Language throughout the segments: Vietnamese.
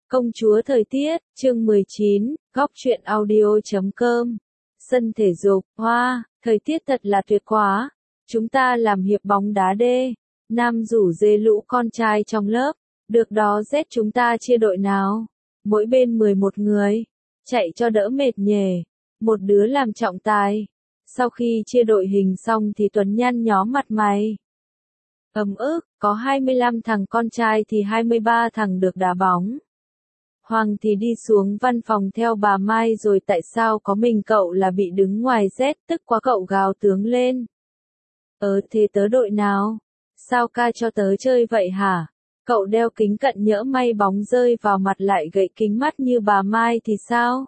Công chúa thời tiết, chương 19, góc truyện audio.com. Sân thể dục, hoa, thời tiết thật là tuyệt quá. Chúng ta làm hiệp bóng đá đê. Nam rủ dê lũ con trai trong lớp. Được đó Z chúng ta chia đội nào. Mỗi bên 11 người. Chạy cho đỡ mệt nhề. Một đứa làm trọng tài. Sau khi chia đội hình xong thì Tuấn nhăn nhó mặt mày. Ấm ức, có 25 thằng con trai thì 23 thằng được đá bóng. Hoàng thì đi xuống văn phòng theo bà Mai rồi tại sao có mình cậu là bị đứng ngoài Z, tức quá cậu gào tướng lên. Thế tớ đội nào? Sao ca cho tớ chơi vậy hả? Cậu đeo kính cận nhỡ may bóng rơi vào mặt lại gãy kính mắt như bà Mai thì sao?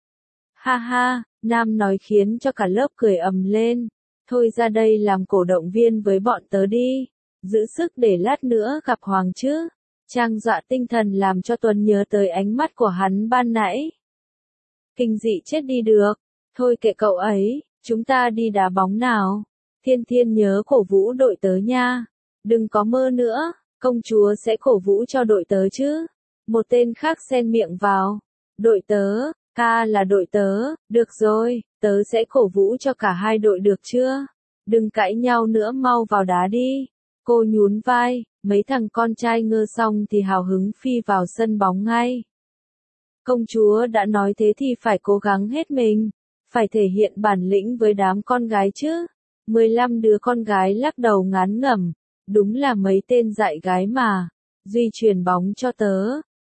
Ha ha, Nam nói khiến cho cả lớp cười ầm lên. Thôi ra đây làm cổ động viên với bọn tớ đi. Giữ sức để lát nữa gặp Hoàng chứ. Trang dọa tinh thần làm cho Tuấn nhớ tới ánh mắt của hắn ban nãy. Kinh dị chết đi được. Thôi kệ cậu ấy, chúng ta đi đá bóng nào. Thiên Thiên nhớ cổ vũ đội tớ nha. Đừng có mơ nữa, công chúa sẽ cổ vũ cho đội tớ chứ. Một tên khác xen miệng vào. Đội tớ, ca là đội tớ, được rồi, tớ sẽ cổ vũ cho cả hai đội được chưa? Đừng cãi nhau nữa, mau vào đá đi. Cô nhún vai, mấy thằng con trai ngơ xong thì hào hứng phi vào sân bóng ngay. Công chúa đã nói thế thì phải cố gắng hết mình, phải thể hiện bản lĩnh với đám con gái chứ. 15 đứa con gái lắc đầu ngán ngẩm, đúng là mấy tên dại gái mà. Duy chuyển bóng cho tớ.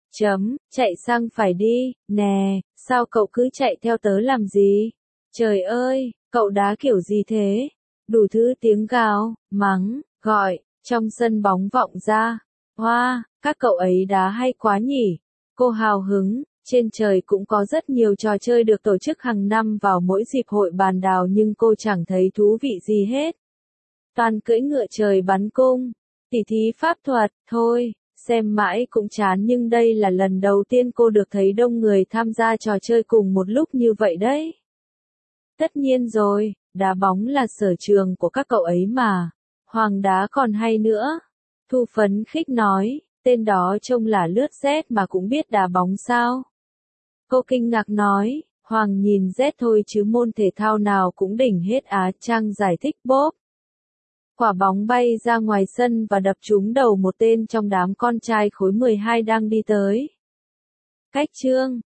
Chạy sang phải đi, nè, sao cậu cứ chạy theo tớ làm gì? Trời ơi, cậu đá kiểu gì thế? Đủ thứ tiếng gào, mắng, gọi. Trong sân bóng vọng ra, hoa, các cậu ấy đá hay quá nhỉ. Cô hào hứng, trên trời cũng có rất nhiều trò chơi được tổ chức hàng năm vào mỗi dịp hội bàn đào nhưng cô chẳng thấy thú vị gì hết. Toàn cưỡi ngựa trời bắn cung, tỉ thí pháp thuật, thôi, xem mãi cũng chán nhưng đây là lần đầu tiên cô được thấy đông người tham gia trò chơi cùng một lúc như vậy đấy. Tất nhiên rồi, đá bóng là sở trường của các cậu ấy mà. Hoàng đá còn hay nữa. Thu phấn khích nói, tên đó trông là lướt Z mà cũng biết đá bóng sao. Cô kinh ngạc nói, Hoàng nhìn Z thôi chứ môn thể thao nào cũng đỉnh hết á. Trang giải thích bốp. Quả bóng bay ra ngoài sân và đập trúng đầu một tên trong đám con trai khối 12 đang đi tới. Cách chương